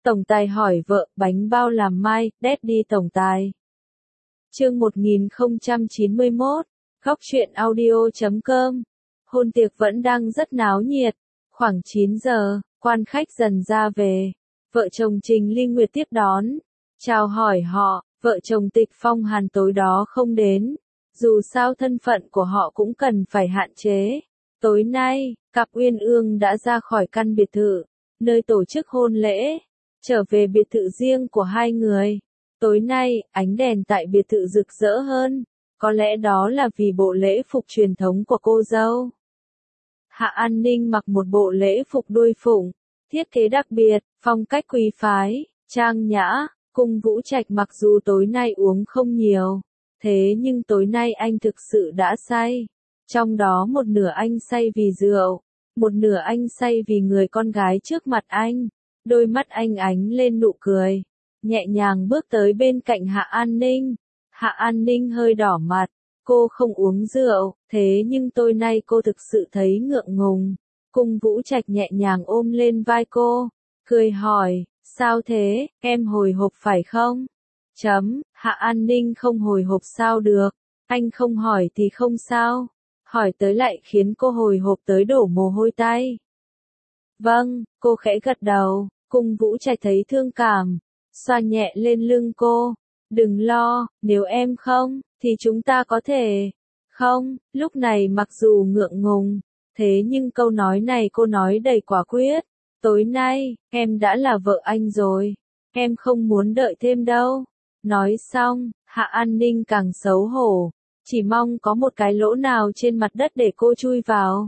Tổng tài hỏi vợ, bánh bao làm mai, Daddy tổng tài. Chương 1091, Góc truyện audio.com. Hôn tiệc vẫn đang rất náo nhiệt. Khoảng 9 giờ, quan khách dần ra về. Vợ chồng Trình Ly Nguyệt tiếp đón. Chào hỏi họ, vợ chồng Tịch Phong Hàn tối đó không đến. Dù sao thân phận của họ cũng cần phải hạn chế. Tối nay, cặp Uyên Ương đã ra khỏi căn biệt thự, nơi tổ chức hôn lễ, trở về biệt thự riêng của hai người. Tối nay, ánh đèn tại biệt thự rực rỡ hơn, có lẽ đó là vì bộ lễ phục truyền thống của cô dâu. Hạ An Ninh mặc một bộ lễ phục đuôi phụng, thiết kế đặc biệt, phong cách quý phái, trang nhã. Cung Vũ Trạch mặc dù tối nay uống không nhiều, thế nhưng tối nay anh thực sự đã say. Trong đó một nửa anh say vì rượu, một nửa anh say vì người con gái trước mặt anh. Đôi mắt anh ánh lên nụ cười, nhẹ nhàng bước tới bên cạnh Hạ An Ninh. Hạ An Ninh hơi đỏ mặt, cô không uống rượu, thế nhưng tối nay cô thực sự thấy ngượng ngùng. Cung Vũ Trạch nhẹ nhàng ôm lên vai cô, cười hỏi, sao thế, em hồi hộp phải không? Hạ An Ninh không hồi hộp sao được, anh không hỏi thì không sao, hỏi tới lại khiến cô hồi hộp tới đổ mồ hôi tay. Vâng, cô khẽ gật đầu. Cung Vũ Trạch thấy thương cảm, xoa nhẹ lên lưng cô. Đừng lo, nếu em không, thì chúng ta có thể. Không, lúc này mặc dù ngượng ngùng, thế nhưng câu nói này cô nói đầy quả quyết. Tối nay, em đã là vợ anh rồi, em không muốn đợi thêm đâu. Nói xong, Hạ An Ninh càng xấu hổ, chỉ mong có một cái lỗ nào trên mặt đất để cô chui vào.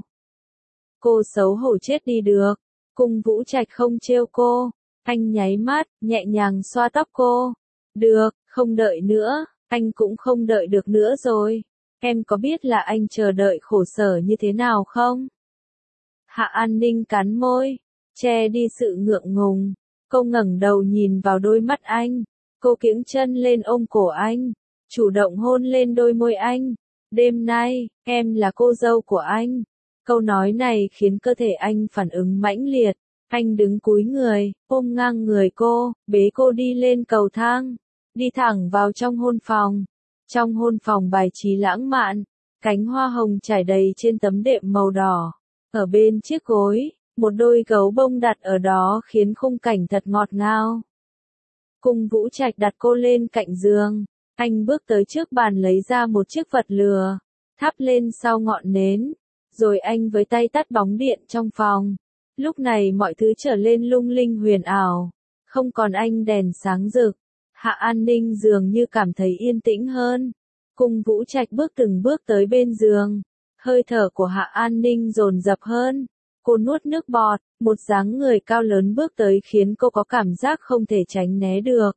Cô xấu hổ chết đi được. Cung Vũ Trạch không trêu cô, anh nháy mắt, nhẹ nhàng xoa tóc cô. Được, không đợi nữa, anh cũng không đợi được nữa rồi. Em có biết là anh chờ đợi khổ sở như thế nào không? Hạ An Ninh cắn môi, che đi sự ngượng ngùng. Cô ngẩng đầu nhìn vào đôi mắt anh. Cô kiễng chân lên ôm cổ anh, chủ động hôn lên đôi môi anh. Đêm nay, em là cô dâu của anh. Câu nói này khiến cơ thể anh phản ứng mãnh liệt. Anh đứng cúi người, ôm ngang người cô, bế cô đi lên cầu thang, đi thẳng vào trong hôn phòng. Trong hôn phòng bài trí lãng mạn, cánh hoa hồng trải đầy trên tấm đệm màu đỏ. Ở bên chiếc gối, một đôi gấu bông đặt ở đó khiến khung cảnh thật ngọt ngào. Cung Vũ Trạch đặt cô lên cạnh giường, anh bước tới trước bàn lấy ra một chiếc vật lửa, thắp lên sau ngọn nến. Rồi anh với tay tắt bóng điện trong phòng. Lúc này mọi thứ trở lên lung linh huyền ảo, không còn ánh đèn sáng rực. Hạ An Ninh dường như cảm thấy yên tĩnh hơn. Cung Vũ Trạch bước từng bước tới bên giường, hơi thở của Hạ An Ninh dồn dập hơn. Cô nuốt nước bọt, một dáng người cao lớn bước tới khiến cô có cảm giác không thể tránh né được.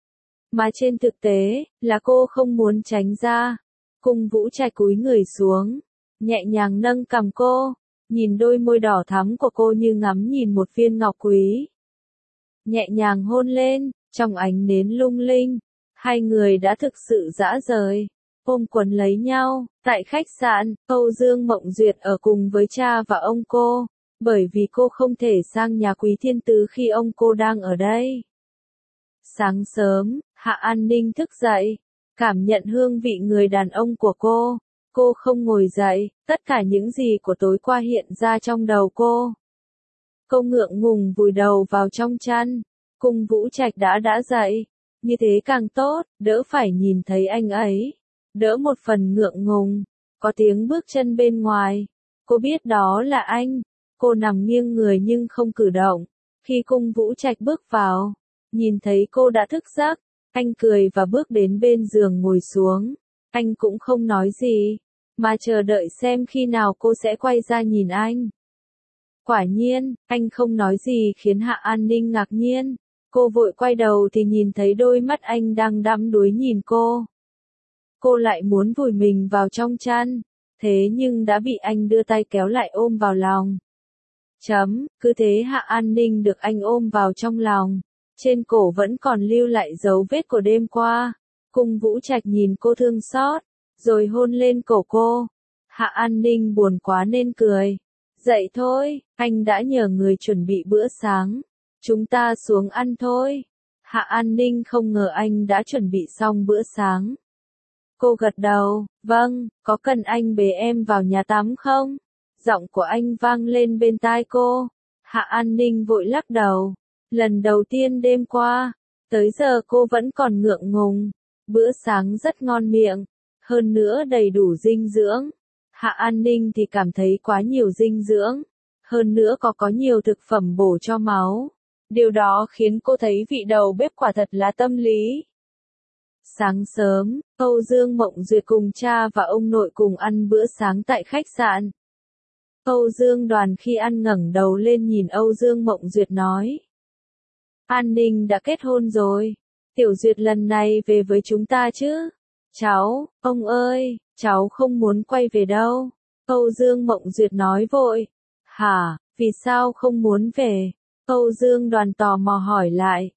Mà trên thực tế, là cô không muốn tránh ra. Cung Vũ Trạch cúi người xuống, nhẹ nhàng nâng cằm cô, nhìn đôi môi đỏ thắm của cô như ngắm nhìn một viên ngọc quý. Nhẹ nhàng hôn lên, trong ánh nến lung linh, hai người đã thực sự dã rời, ôm quấn lấy nhau. Tại khách sạn, Âu Dương Mộng Duyệt ở cùng với cha và ông cô, bởi vì cô không thể sang nhà Quý Thiên Tứ khi ông cô đang ở đây. Sáng sớm, Hạ An Ninh thức dậy, cảm nhận hương vị người đàn ông của cô. Cô không ngồi dậy, tất cả những gì của tối qua hiện ra trong đầu cô. Cô ngượng ngùng vùi đầu vào trong chăn. Cung Vũ Trạch đã dậy, như thế càng tốt, đỡ phải nhìn thấy anh ấy, đỡ một phần ngượng ngùng. Có tiếng bước chân bên ngoài, cô biết đó là anh. Cô nằm nghiêng người nhưng không cử động. Khi Cung Vũ Trạch bước vào, nhìn thấy cô đã thức giấc, anh cười và bước đến bên giường ngồi xuống. Anh cũng không nói gì, mà chờ đợi xem khi nào cô sẽ quay ra nhìn anh. Quả nhiên, anh không nói gì khiến Hạ An Ninh ngạc nhiên. Cô vội quay đầu thì nhìn thấy đôi mắt anh đang đắm đuối nhìn cô. Cô lại muốn vùi mình vào trong chăn, thế nhưng đã bị anh đưa tay kéo lại ôm vào lòng. Cứ thế Hạ An Ninh được anh ôm vào trong lòng. Trên cổ vẫn còn lưu lại dấu vết của đêm qua. Cung Vũ Trạch nhìn cô thương xót, rồi hôn lên cổ cô. Hạ An Ninh buồn quá nên cười. Dậy thôi, anh đã nhờ người chuẩn bị bữa sáng. Chúng ta xuống ăn thôi. Hạ An Ninh không ngờ anh đã chuẩn bị xong bữa sáng. Cô gật đầu, vâng, có cần anh bế em vào nhà tắm không? Giọng của anh vang lên bên tai cô. Hạ An Ninh vội lắc đầu. Lần đầu tiên đêm qua, tới giờ cô vẫn còn ngượng ngùng. Bữa sáng rất ngon miệng, hơn nữa đầy đủ dinh dưỡng. Hạ An Ninh thì cảm thấy quá nhiều dinh dưỡng, hơn nữa có nhiều thực phẩm bổ cho máu. Điều đó khiến cô thấy vị đầu bếp quả thật là tâm lý. Sáng sớm, Âu Dương Mộng Duyệt cùng cha và ông nội cùng ăn bữa sáng tại khách sạn. Âu Dương Đoàn khi ăn ngẩng đầu lên nhìn Âu Dương Mộng Duyệt nói. An Ninh đã kết hôn rồi. Tiểu Duyệt lần này về với chúng ta chứ? Cháu, ông ơi, cháu không muốn quay về đâu. Âu Dương Mộng Duyệt nói vội. Hả, vì sao không muốn về? Âu Dương Đoàn tò mò hỏi lại.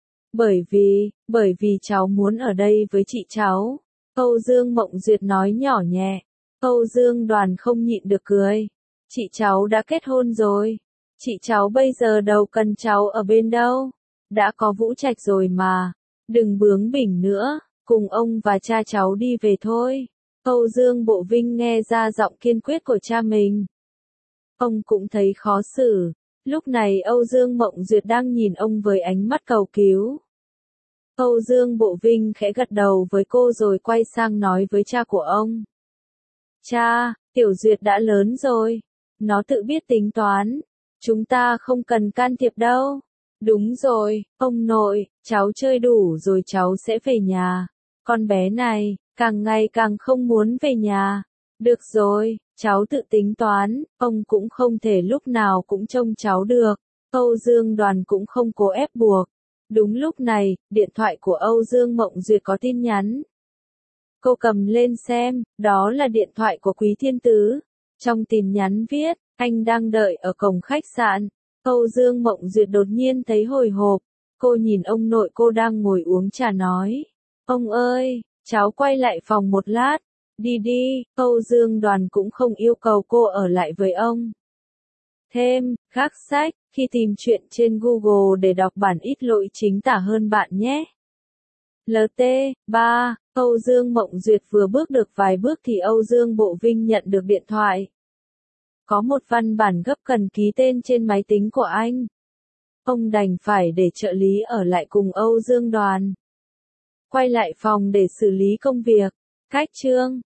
Bởi vì cháu muốn ở đây với chị cháu. Âu Dương Mộng Duyệt nói nhỏ nhẹ. Âu Dương Đoàn không nhịn được cười. Chị cháu đã kết hôn rồi. Chị cháu bây giờ đâu cần cháu ở bên đâu. Đã có Vũ Trạch rồi mà. Đừng bướng bỉnh nữa, cùng ông và cha cháu đi về thôi. Âu Dương Bộ Vinh nghe ra giọng kiên quyết của cha mình. Ông cũng thấy khó xử. Lúc này Âu Dương Mộng Duyệt đang nhìn ông với ánh mắt cầu cứu. Âu Dương Bộ Vinh khẽ gật đầu với cô rồi quay sang nói với cha của ông. Cha, Tiểu Duyệt đã lớn rồi. Nó tự biết tính toán. Chúng ta không cần can thiệp đâu. Đúng rồi, ông nội, cháu chơi đủ rồi cháu sẽ về nhà. Con bé này, càng ngày càng không muốn về nhà. Được rồi, cháu tự tính toán, ông cũng không thể lúc nào cũng trông cháu được. Âu Dương Đoàn cũng không cố ép buộc. Đúng lúc này, điện thoại của Âu Dương Mộng Duyệt có tin nhắn. Cô cầm lên xem, đó là điện thoại của Quý Thiên Tứ. Trong tin nhắn viết, anh đang đợi ở cổng khách sạn. Âu Dương Mộng Duyệt đột nhiên thấy hồi hộp. Cô nhìn ông nội cô đang ngồi uống trà nói. Ông ơi, cháu quay lại phòng một lát. Đi đi, Âu Dương Đoàn cũng không yêu cầu cô ở lại với ông. Thêm, gác sách, khi tìm chuyện trên Google để đọc bản ít lỗi chính tả hơn bạn nhé. LT, 3, Âu Dương Mộng Duyệt vừa bước được vài bước thì Âu Dương Bộ Vinh nhận được điện thoại. Có một văn bản gấp cần ký tên trên máy tính của anh. Ông đành phải để trợ lý ở lại cùng Âu Dương Đoàn. Quay lại phòng để xử lý công việc. Cách chương